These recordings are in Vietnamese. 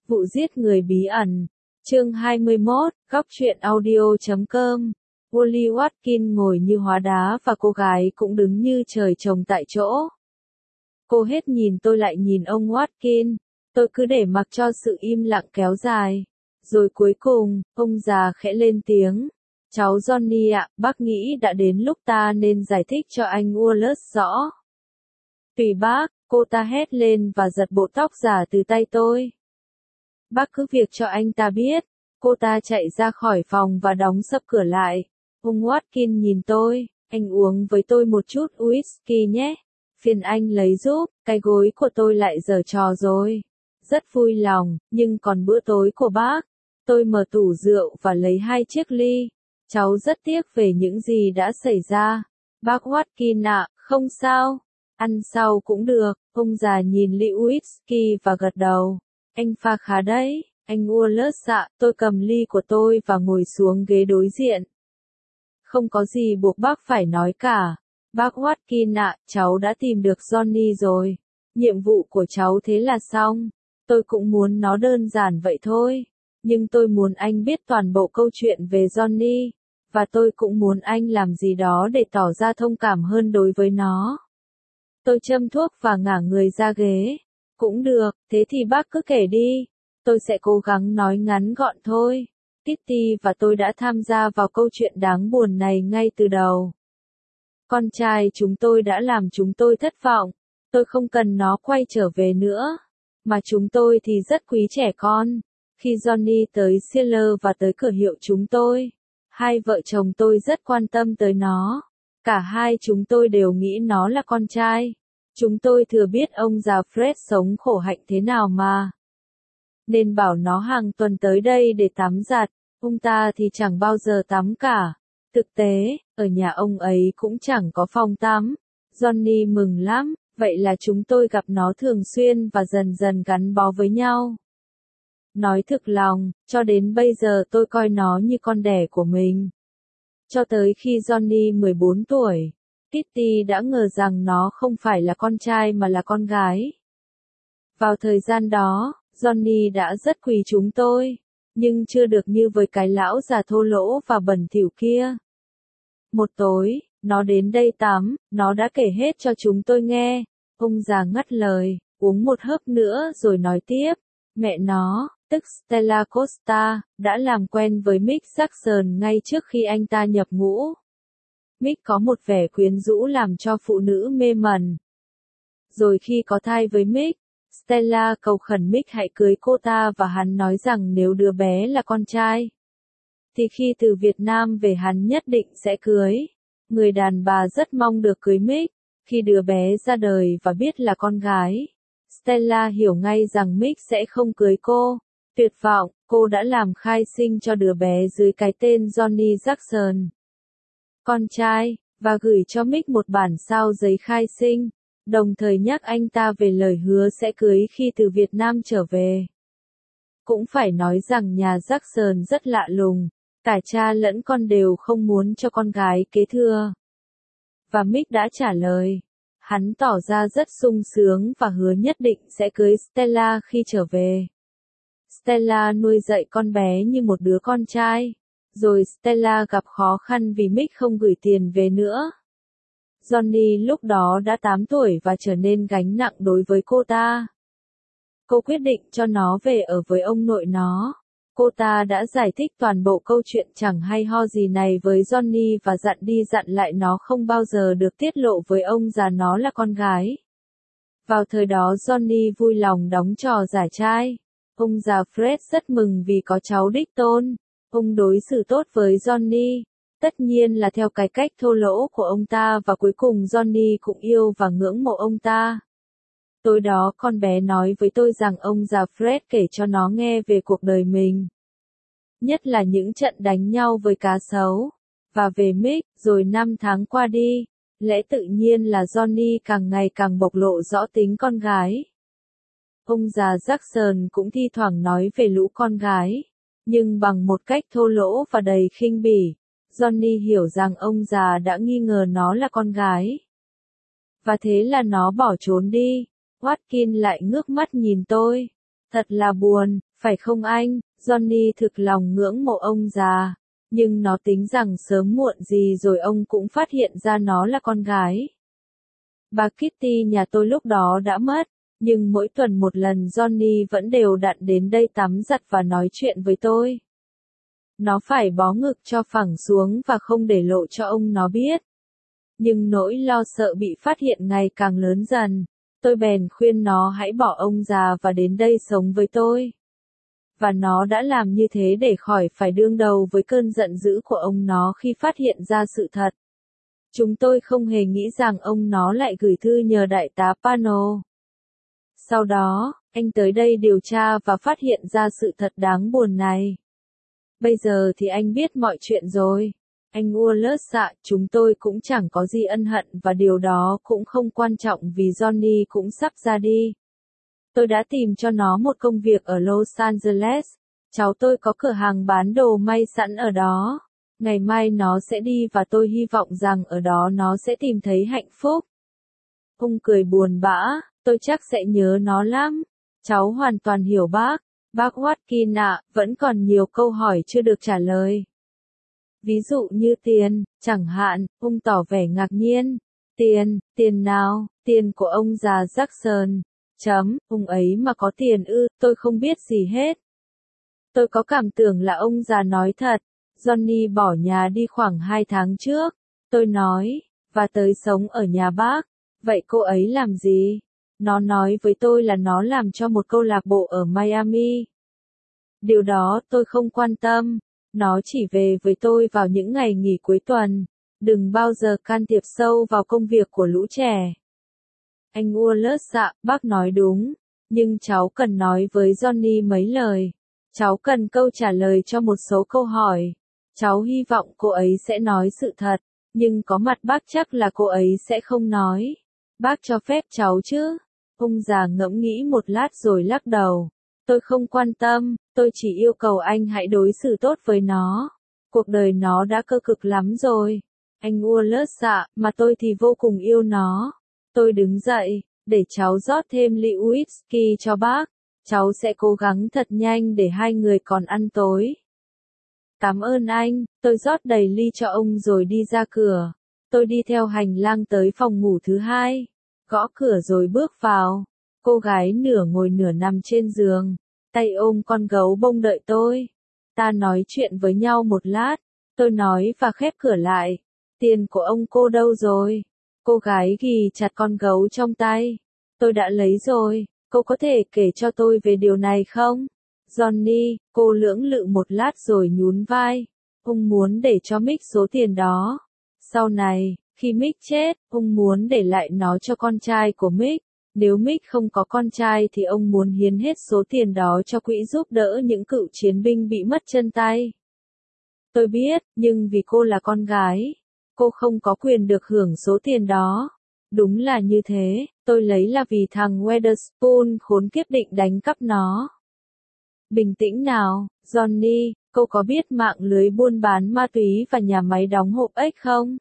Vụ giết người bí ẩn. Chương 21, góc truyện audio.com. Wally Watkins ngồi như hóa đá và cô gái cũng đứng như trời trồng tại chỗ. Cô hết nhìn tôi lại nhìn ông Watkins. Tôi cứ để mặc cho sự im lặng kéo dài. Rồi cuối cùng, ông già khẽ lên tiếng. Cháu Johnny ạ, bác nghĩ đã đến lúc ta nên giải thích cho anh Wallace rõ. Tùy bác, cô ta hét lên và giật bộ tóc giả từ tay tôi. Bác cứ việc cho anh ta biết. Cô ta chạy ra khỏi phòng và đóng sập cửa lại. Ông Watkins nhìn tôi, anh uống với tôi một chút whisky nhé. Phiền anh lấy giúp, cái gối của tôi lại giở trò rồi. Rất vui lòng, nhưng còn bữa tối của bác. Tôi mở tủ rượu và lấy 2 chiếc ly. Cháu rất tiếc về những gì đã xảy ra. Bác Watkins ạ, không sao. Ăn sau cũng được. Ông già nhìn ly whisky và gật đầu. Anh pha khá đấy, anh Wallace ạ. Tôi cầm ly của tôi và ngồi xuống ghế đối diện. Không có gì buộc bác phải nói cả. Bác Watkins ạ, cháu đã tìm được Johnny rồi. Nhiệm vụ của cháu thế là xong. Tôi cũng muốn nó đơn giản vậy thôi. Nhưng tôi muốn anh biết toàn bộ câu chuyện về Johnny. Và tôi cũng muốn anh làm gì đó để tỏ ra thông cảm hơn đối với nó. Tôi châm thuốc và ngả người ra ghế. Cũng được, thế thì bác cứ kể đi. Tôi sẽ cố gắng nói ngắn gọn thôi. Kitty và tôi đã tham gia vào câu chuyện đáng buồn này ngay từ đầu. Con trai chúng tôi đã làm chúng tôi thất vọng. Tôi không cần nó quay trở về nữa. Mà chúng tôi thì rất quý trẻ con. Khi Johnny tới Sealer và tới cửa hiệu chúng tôi, hai vợ chồng tôi rất quan tâm tới nó. Cả hai chúng tôi đều nghĩ nó là con trai. Chúng tôi thừa biết ông già Fred sống khổ hạnh thế nào mà. Nên bảo nó hàng tuần tới đây để tắm giặt. Ông ta thì chẳng bao giờ tắm cả. Thực tế, ở nhà ông ấy cũng chẳng có phòng tắm. Johnny mừng lắm, vậy là chúng tôi gặp nó thường xuyên và dần dần gắn bó với nhau. Nói thực lòng, cho đến bây giờ tôi coi nó như con đẻ của mình. Cho tới khi Johnny 14 tuổi, Kitty đã ngờ rằng nó không phải là con trai mà là con gái. Vào thời gian đó, Johnny đã rất quý chúng tôi, nhưng chưa được như với cái lão già thô lỗ và bẩn thỉu kia. Một tối, nó đến đây tắm, nó đã kể hết cho chúng tôi nghe. Ông già ngắt lời, uống một hớp nữa rồi nói tiếp. Mẹ nó, tức Stella Costa, đã làm quen với Mick Jackson ngay trước khi anh ta nhập ngũ. Mick có một vẻ quyến rũ làm cho phụ nữ mê mẩn. Rồi khi có thai với Mick, Stella cầu khẩn Mick hãy cưới cô ta và hắn nói rằng nếu đứa bé là con trai, thì khi từ Việt Nam về hắn nhất định sẽ cưới. Người đàn bà rất mong được cưới Mick. Khi đứa bé ra đời và biết là con gái, Stella hiểu ngay rằng Mick sẽ không cưới cô. Tuyệt vọng, cô đã làm khai sinh cho đứa bé dưới cái tên Johnny Jackson, con trai, và gửi cho Mick một bản sao giấy khai sinh, đồng thời nhắc anh ta về lời hứa sẽ cưới khi từ Việt Nam trở về. Cũng phải nói rằng nhà Jackson rất lạ lùng, cả cha lẫn con đều không muốn cho con gái kế thừa. Và Mick đã trả lời. Hắn tỏ ra rất sung sướng và hứa nhất định sẽ cưới Stella khi trở về. Stella nuôi dạy con bé như một đứa con trai. Rồi Stella gặp khó khăn vì Mick không gửi tiền về nữa. Johnny lúc đó đã 8 tuổi và trở nên gánh nặng đối với cô ta. Cô quyết định cho nó về ở với ông nội nó. Cô ta đã giải thích toàn bộ câu chuyện chẳng hay ho gì này với Johnny và dặn đi dặn lại nó không bao giờ được tiết lộ với ông già nó là con gái. Vào thời đó Johnny vui lòng đóng trò giải trai. Ông già Fred rất mừng vì có cháu đích tôn. Ông đối xử tốt với Johnny. Tất nhiên là theo cái cách thô lỗ của ông ta và cuối cùng Johnny cũng yêu và ngưỡng mộ ông ta. Tối đó con bé nói với tôi rằng ông già Fred kể cho nó nghe về cuộc đời mình. Nhất là những trận đánh nhau với cá sấu. Và về Mick, rồi 5 tháng qua đi. Lẽ tự nhiên là Johnny càng ngày càng bộc lộ rõ tính con gái. Ông già Jackson cũng thi thoảng nói về lũ con gái. Nhưng bằng một cách thô lỗ và đầy khinh bỉ. Johnny hiểu rằng ông già đã nghi ngờ nó là con gái. Và thế là nó bỏ trốn đi. Watkins lại ngước mắt nhìn tôi. Thật là buồn, Phải không anh? Johnny thực lòng ngưỡng mộ ông già. Nhưng nó tính rằng sớm muộn gì rồi ông cũng phát hiện ra nó là con gái. Bà Kitty nhà tôi lúc đó đã mất, nhưng mỗi tuần một lần Johnny vẫn đều đặn đến đây tắm giặt và nói chuyện với tôi. Nó phải bó ngực cho phẳng xuống và không để lộ cho ông nó biết. Nhưng nỗi lo sợ bị phát hiện ngày càng lớn dần. Tôi bèn khuyên nó hãy bỏ ông già và đến đây sống với tôi. Và nó đã làm như thế để khỏi phải đương đầu với cơn giận dữ của ông nó khi phát hiện ra sự thật. Chúng tôi không hề nghĩ rằng ông nó lại gửi thư nhờ đại tá Pano. Sau đó, anh tới đây điều tra và phát hiện ra sự thật đáng buồn này. Bây giờ thì anh biết mọi chuyện rồi. Anh Wallace ạ, chúng tôi cũng chẳng có gì ân hận và điều đó cũng không quan trọng vì Johnny cũng sắp ra đi. Tôi đã tìm cho nó một công việc ở Los Angeles. Cháu tôi có cửa hàng bán đồ may sẵn ở đó. Ngày mai nó sẽ đi và tôi hy vọng rằng ở đó nó sẽ tìm thấy hạnh phúc. Ông cười buồn bã, tôi chắc sẽ nhớ nó lắm. Cháu hoàn toàn hiểu bác. Bác Watkin ạ, vẫn còn nhiều câu hỏi chưa được trả lời. Ví dụ như tiền, chẳng hạn, ông tỏ vẻ ngạc nhiên. Tiền nào, tiền của ông già Jackson. Ông ấy mà có tiền ư, tôi không biết gì hết. Tôi có cảm tưởng là ông già nói thật. Johnny bỏ nhà đi khoảng 2 tháng trước. Tôi nói, và tới sống ở nhà bác. Vậy cô ấy làm gì? Nó nói với tôi là nó làm cho một câu lạc bộ ở Miami. Điều đó tôi không quan tâm. Nó chỉ về với tôi vào những ngày nghỉ cuối tuần. Đừng bao giờ can thiệp sâu vào công việc của lũ trẻ. Anh Wallace ạ, bác nói đúng. Nhưng cháu cần nói với Johnny mấy lời. Cháu cần câu trả lời cho một số câu hỏi. Cháu hy vọng cô ấy sẽ nói sự thật. Nhưng có mặt bác chắc là cô ấy sẽ không nói. Bác cho phép cháu chứ? Ông già ngẫm nghĩ một lát rồi lắc đầu. Tôi không quan tâm, tôi chỉ yêu cầu anh hãy đối xử tốt với nó. Cuộc đời nó đã cơ cực lắm rồi. Anh Wallace ạ, mà tôi thì vô cùng yêu nó. Tôi đứng dậy, để cháu rót thêm ly whisky cho bác. Cháu sẽ cố gắng thật nhanh để hai người còn ăn tối. Cảm ơn anh, tôi rót đầy ly cho ông rồi đi ra cửa. Tôi đi theo hành lang tới phòng ngủ thứ hai. Gõ cửa rồi bước vào. Cô gái nửa ngồi nửa nằm trên giường. Tay ôm con gấu bông đợi tôi. Ta nói chuyện với nhau một lát. Tôi nói và khép cửa lại. Tiền của ông cô đâu rồi? Cô gái ghì chặt con gấu trong tay. Tôi đã lấy rồi. Cô có thể kể cho tôi về điều này không? Johnny, cô lưỡng lự một lát rồi nhún vai. Ông muốn để cho Mick số tiền đó. Sau này, khi Mick chết, ông muốn để lại nó cho con trai của Mick. Nếu Mick không có con trai thì ông muốn hiến hết số tiền đó cho quỹ giúp đỡ những cựu chiến binh bị mất chân tay. Tôi biết, nhưng vì cô là con gái, cô không có quyền được hưởng số tiền đó. Đúng là như thế, tôi lấy là vì thằng Weatherspoon khốn kiếp định đánh cắp nó. Bình tĩnh nào, Johnny, cô có biết mạng lưới buôn bán ma túy và nhà máy đóng hộp ếch không?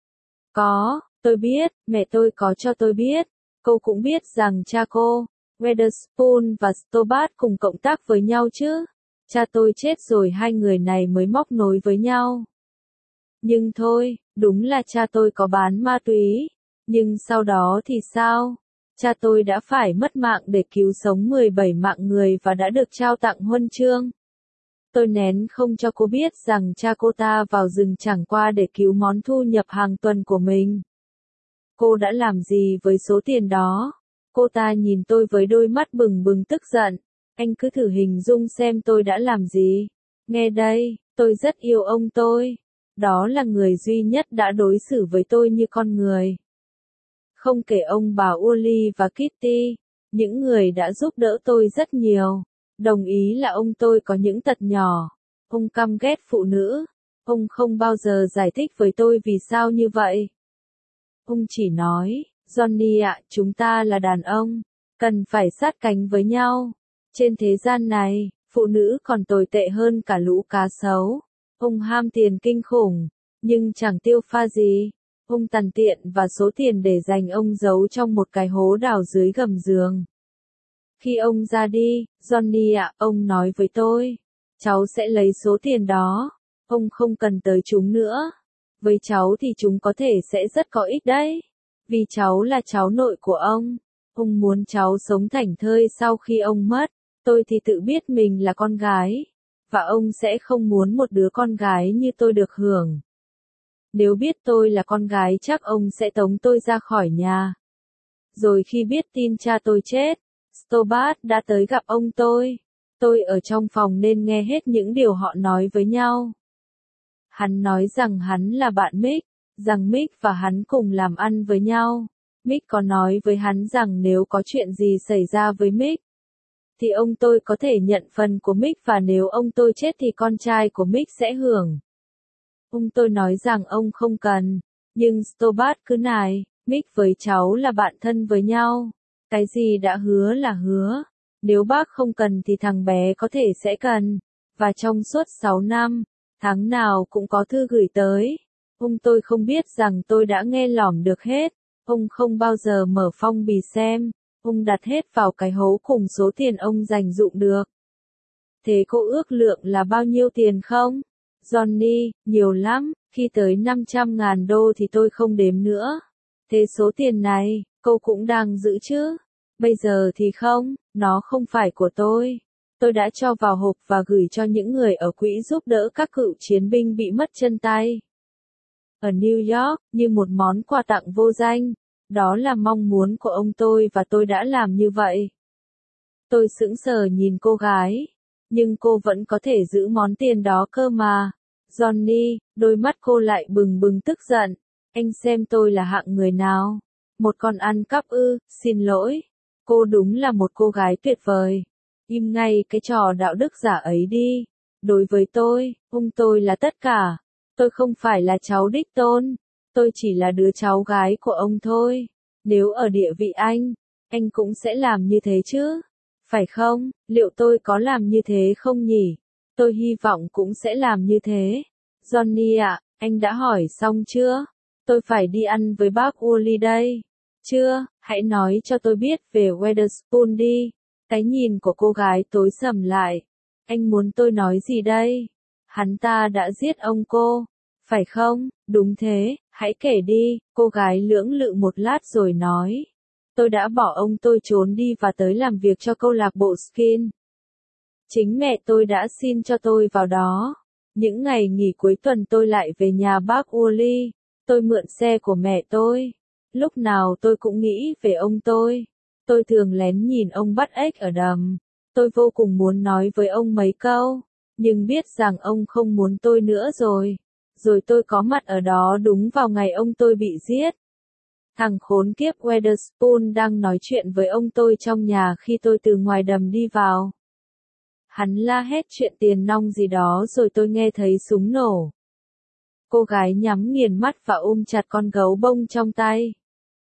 Có, tôi biết, mẹ tôi có cho tôi biết. Cô cũng biết rằng cha cô, Weatherspoon và Stobart cùng cộng tác với nhau chứ. Cha tôi chết rồi hai người này mới móc nối với nhau. Nhưng thôi, đúng là cha tôi có bán ma túy. Nhưng sau đó thì sao? Cha tôi đã phải mất mạng để cứu sống 17 mạng người và đã được trao tặng huân chương. Tôi nén không cho cô biết rằng cha cô ta vào rừng chẳng qua để cứu món thu nhập hàng tuần của mình. Cô đã làm gì với số tiền đó? Cô ta nhìn tôi với đôi mắt bừng bừng tức giận. Anh cứ thử hình dung xem tôi đã làm gì. Nghe đây, tôi rất yêu ông tôi. Đó là người duy nhất đã đối xử với tôi như con người. Không kể ông bà Uli và Kitty, những người đã giúp đỡ tôi rất nhiều. Đồng ý là ông tôi có những tật nhỏ. Ông căm ghét phụ nữ. Ông không bao giờ giải thích với tôi vì sao như vậy. Ông chỉ nói, Johnny ạ, chúng ta là đàn ông, cần phải sát cánh với nhau. Trên thế gian này, phụ nữ còn tồi tệ hơn cả lũ cá sấu. Ông ham tiền kinh khủng, nhưng chẳng tiêu pha gì. Ông tàn tiện và số tiền để dành ông giấu trong một cái hố đào dưới gầm giường. Khi ông ra đi, Johnny ạ, ông nói với tôi, cháu sẽ lấy số tiền đó, ông không cần tới chúng nữa. Với cháu thì chúng có thể sẽ rất có ích đấy. Vì cháu là cháu nội của ông muốn cháu sống thảnh thơi sau khi ông mất. Tôi thì tự biết mình là con gái, và ông sẽ không muốn một đứa con gái như tôi được hưởng. Nếu biết tôi là con gái chắc ông sẽ tống tôi ra khỏi nhà. Rồi khi biết tin cha tôi chết, Stobart đã tới gặp ông tôi. Tôi ở trong phòng nên nghe hết những điều họ nói với nhau. Hắn nói rằng hắn là bạn Mick, rằng Mick và hắn cùng làm ăn với nhau. Mick có nói với hắn rằng nếu có chuyện gì xảy ra với Mick, thì ông tôi có thể nhận phần của Mick và nếu ông tôi chết thì con trai của Mick sẽ hưởng. Ông tôi nói rằng ông không cần, nhưng Stobart cứ nài, Mick với cháu là bạn thân với nhau. Cái gì đã hứa là hứa. Nếu bác không cần thì thằng bé có thể sẽ cần. Và trong suốt 6 năm, tháng nào cũng có thư gửi tới. Ông tôi không biết rằng tôi đã nghe lỏm được hết. Ông không bao giờ mở phong bì xem. Ông đặt hết vào cái hố cùng số tiền ông dành dụm được. Thế cô ước lượng là bao nhiêu tiền không? Johnny, nhiều lắm, khi tới 500.000 đô thì tôi không đếm nữa. Thế số tiền này, cô cũng đang giữ chứ? Bây giờ thì không, nó không phải của tôi. Tôi đã cho vào hộp và gửi cho những người ở quỹ giúp đỡ các cựu chiến binh bị mất chân tay. Ở New York, như một món quà tặng vô danh. Đó là mong muốn của ông tôi và tôi đã làm như vậy. Tôi sững sờ nhìn cô gái. Nhưng cô vẫn có thể giữ món tiền đó cơ mà. Johnny, đôi mắt cô lại bừng bừng tức giận. Anh xem tôi là hạng người nào? Một con ăn cắp ư, xin lỗi. Cô đúng là một cô gái tuyệt vời. Im ngay cái trò đạo đức giả ấy đi. Đối với tôi, ông tôi là tất cả. Tôi không phải là cháu đích tôn. Tôi chỉ là đứa cháu gái của ông thôi. Nếu ở địa vị anh cũng sẽ làm như thế chứ? Phải không? Liệu tôi có làm như thế không nhỉ? Tôi hy vọng cũng sẽ làm như thế. Johnny ạ, anh đã hỏi xong chưa? Tôi phải đi ăn với bác Woolley đây. Chưa, hãy nói cho tôi biết về Weatherspoon đi. Cái nhìn của cô gái tối sầm lại. Anh muốn tôi nói gì đây? Hắn ta đã giết ông cô. Phải không? Đúng thế, hãy kể đi. Cô gái lưỡng lự một lát rồi nói. Tôi đã bỏ ông tôi trốn đi và tới làm việc cho câu lạc bộ Skin. Chính mẹ tôi đã xin cho tôi vào đó. Những ngày nghỉ cuối tuần tôi lại về nhà bác Woolley. Tôi mượn xe của mẹ tôi. Lúc nào tôi cũng nghĩ về ông tôi. Tôi thường lén nhìn ông bắt ếch ở đầm. Tôi vô cùng muốn nói với ông mấy câu. Nhưng biết rằng ông không muốn tôi nữa rồi. Rồi tôi có mặt ở đó đúng vào ngày ông tôi bị giết. Thằng khốn kiếp Weatherspoon đang nói chuyện với ông tôi trong nhà khi tôi từ ngoài đầm đi vào. Hắn la hét chuyện tiền nong gì đó rồi tôi nghe thấy súng nổ. Cô gái nhắm nghiền mắt và ôm chặt con gấu bông trong tay.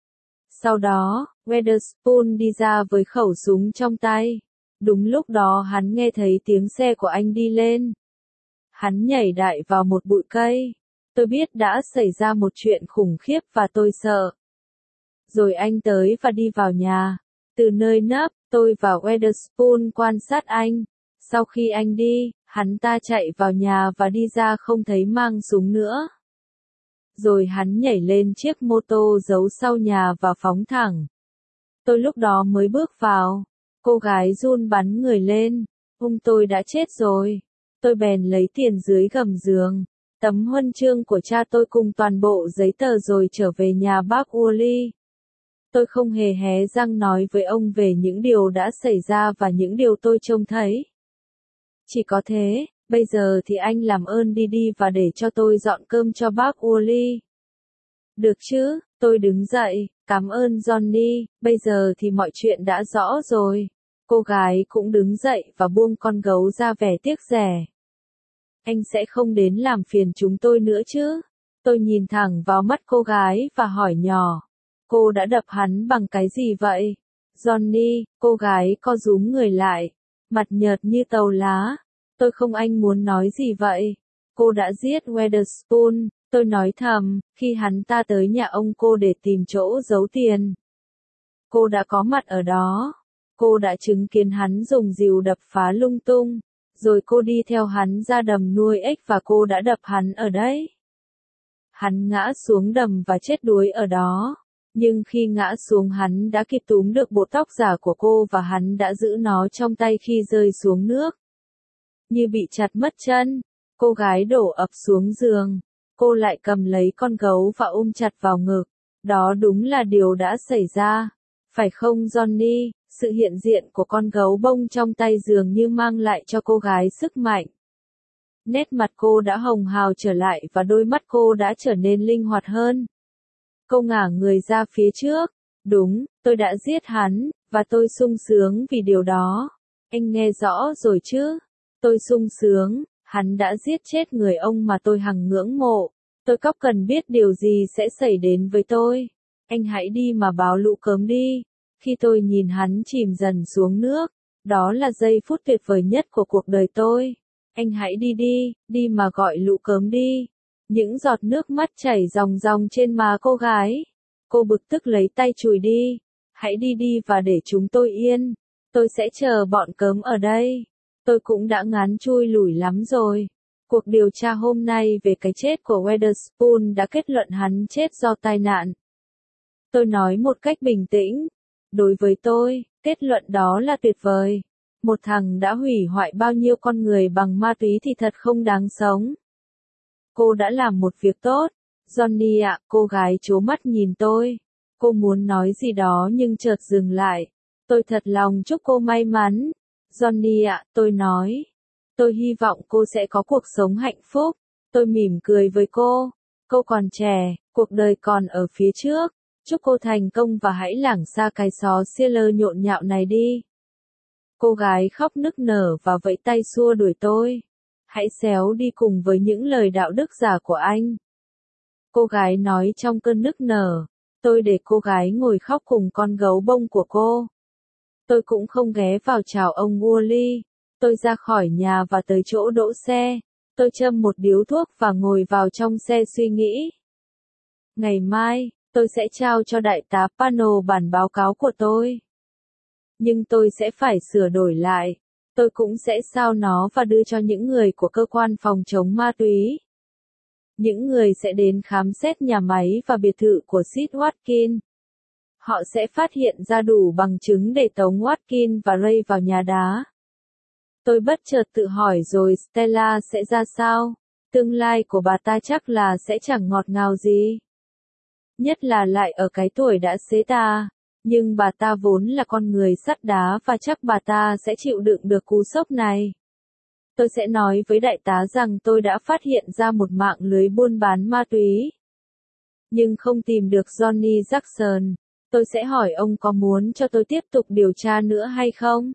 Sau đó, Weatherspoon đi ra với khẩu súng trong tay. Đúng lúc đó hắn nghe thấy tiếng xe của anh đi lên. Hắn nhảy đại vào một bụi cây. Tôi biết đã xảy ra một chuyện khủng khiếp và tôi sợ. Rồi anh tới và đi vào nhà. Từ nơi nấp, tôi và Weatherspoon quan sát anh. Sau khi anh đi, hắn ta chạy vào nhà và đi ra không thấy mang súng nữa. Rồi hắn nhảy lên chiếc mô tô giấu sau nhà và phóng thẳng. Tôi lúc đó mới bước vào. Cô gái run bắn người lên. Ông tôi đã chết rồi. Tôi bèn lấy tiền dưới gầm giường. Tấm huân chương của cha tôi cùng toàn bộ giấy tờ rồi trở về nhà bác Woolley. Tôi không hề hé răng nói với ông về những điều đã xảy ra và những điều tôi trông thấy. Chỉ có thế, bây giờ thì anh làm ơn đi đi và để cho tôi dọn cơm cho bác Woolley. Được chứ, tôi đứng dậy, cảm ơn Johnny, bây giờ thì mọi chuyện đã rõ rồi. Cô gái cũng đứng dậy và buông con gấu ra vẻ tiếc rẻ. Anh sẽ không đến làm phiền chúng tôi nữa chứ? Tôi nhìn thẳng vào mắt cô gái và hỏi nhỏ. Cô đã đập hắn bằng cái gì vậy? Johnny, cô gái co rúm người lại. Mặt nhợt như tàu lá. Tôi không anh muốn nói gì vậy? Cô đã giết Weatherspoon, tôi nói thầm, khi hắn ta tới nhà ông cô để tìm chỗ giấu tiền. Cô đã có mặt ở đó. Cô đã chứng kiến hắn dùng rìu đập phá lung tung, rồi cô đi theo hắn ra đầm nuôi ếch và cô đã đập hắn ở đấy. Hắn ngã xuống đầm và chết đuối ở đó. Nhưng khi ngã xuống hắn đã kịp túm được bộ tóc giả của cô và hắn đã giữ nó trong tay khi rơi xuống nước. Như bị chặt mất chân, cô gái đổ ập xuống giường. Cô lại cầm lấy con gấu và ôm chặt vào ngực. Đó đúng là điều đã xảy ra. Phải không Johnny? Sự hiện diện của con gấu bông trong tay dường như mang lại cho cô gái sức mạnh. Nét mặt cô đã hồng hào trở lại và đôi mắt cô đã trở nên linh hoạt hơn. Cô ngả người ra phía trước. Đúng, tôi đã giết hắn, và tôi sung sướng vì điều đó. Anh nghe rõ rồi chứ? Tôi sung sướng, hắn đã giết chết người ông mà tôi hằng ngưỡng mộ. Tôi có cần biết điều gì sẽ xảy đến với tôi. Anh hãy đi mà báo lũ cớm đi. Khi tôi nhìn hắn chìm dần xuống nước, đó là giây phút tuyệt vời nhất của cuộc đời tôi. Anh hãy đi đi, đi mà gọi lũ cớm đi. Những giọt nước mắt chảy ròng ròng trên má cô gái. Cô bực tức lấy tay chùi đi. Hãy đi đi và để chúng tôi yên. Tôi sẽ chờ bọn cớm ở đây. Tôi cũng đã ngán chui lủi lắm rồi. Cuộc điều tra hôm nay về cái chết của Witherspoon đã kết luận hắn chết do tai nạn. Tôi nói một cách bình tĩnh. Đối với tôi, kết luận đó là tuyệt vời. Một thằng đã hủy hoại bao nhiêu con người bằng ma túy thì thật không đáng sống. Cô đã làm một việc tốt. Johnny ạ, cô gái trố mắt nhìn tôi. Cô muốn nói gì đó nhưng chợt dừng lại. Tôi thật lòng chúc cô may mắn. Johnny ạ, tôi nói. Tôi hy vọng cô sẽ có cuộc sống hạnh phúc. Tôi mỉm cười với cô. Cô còn trẻ, cuộc đời còn ở phía trước. Chúc cô thành công và hãy lảng xa cái xó Sealer nhộn nhạo này đi. Cô gái khóc nức nở và vẫy tay xua đuổi tôi. Hãy xéo đi cùng với những lời đạo đức giả của anh. Cô gái nói trong cơn nức nở. Tôi để cô gái ngồi khóc cùng con gấu bông của cô. Tôi cũng không ghé vào chào ông Wally. Tôi ra khỏi nhà và tới chỗ đỗ xe. Tôi châm một điếu thuốc và ngồi vào trong xe suy nghĩ. Ngày mai, tôi sẽ trao cho đại tá Pano bản báo cáo của tôi. Nhưng tôi sẽ phải sửa đổi lại. Tôi cũng sẽ sao nó và đưa cho những người của cơ quan phòng chống ma túy. Những người sẽ đến khám xét nhà máy và biệt thự của Sid Watkins. Họ sẽ phát hiện ra đủ bằng chứng để tống Watkins và Ray vào nhà đá. Tôi bất chợt tự hỏi rồi Stella sẽ ra sao? Tương lai của bà ta chắc là sẽ chẳng ngọt ngào gì. Nhất là lại ở cái tuổi đã xế ta. Nhưng bà ta vốn là con người sắt đá và chắc bà ta sẽ chịu đựng được cú sốc này. Tôi sẽ nói với đại tá rằng tôi đã phát hiện ra một mạng lưới buôn bán ma túy. Nhưng không tìm được Johnny Jackson. Tôi sẽ hỏi ông có muốn cho tôi tiếp tục điều tra nữa hay không?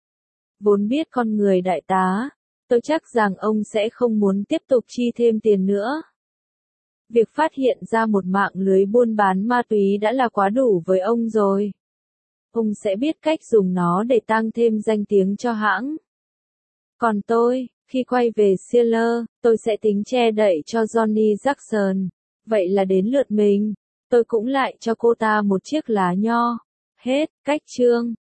Vốn biết con người đại tá, tôi chắc rằng ông sẽ không muốn tiếp tục chi thêm tiền nữa. Việc phát hiện ra một mạng lưới buôn bán ma túy đã là quá đủ với ông rồi. Ông sẽ biết cách dùng nó để tăng thêm danh tiếng cho hãng. Còn tôi, khi quay về Sealer, tôi sẽ tính che đậy cho Johnny Jackson. Vậy là đến lượt mình. Tôi cũng lại cho cô ta một chiếc lá nho. Hết, cách chương.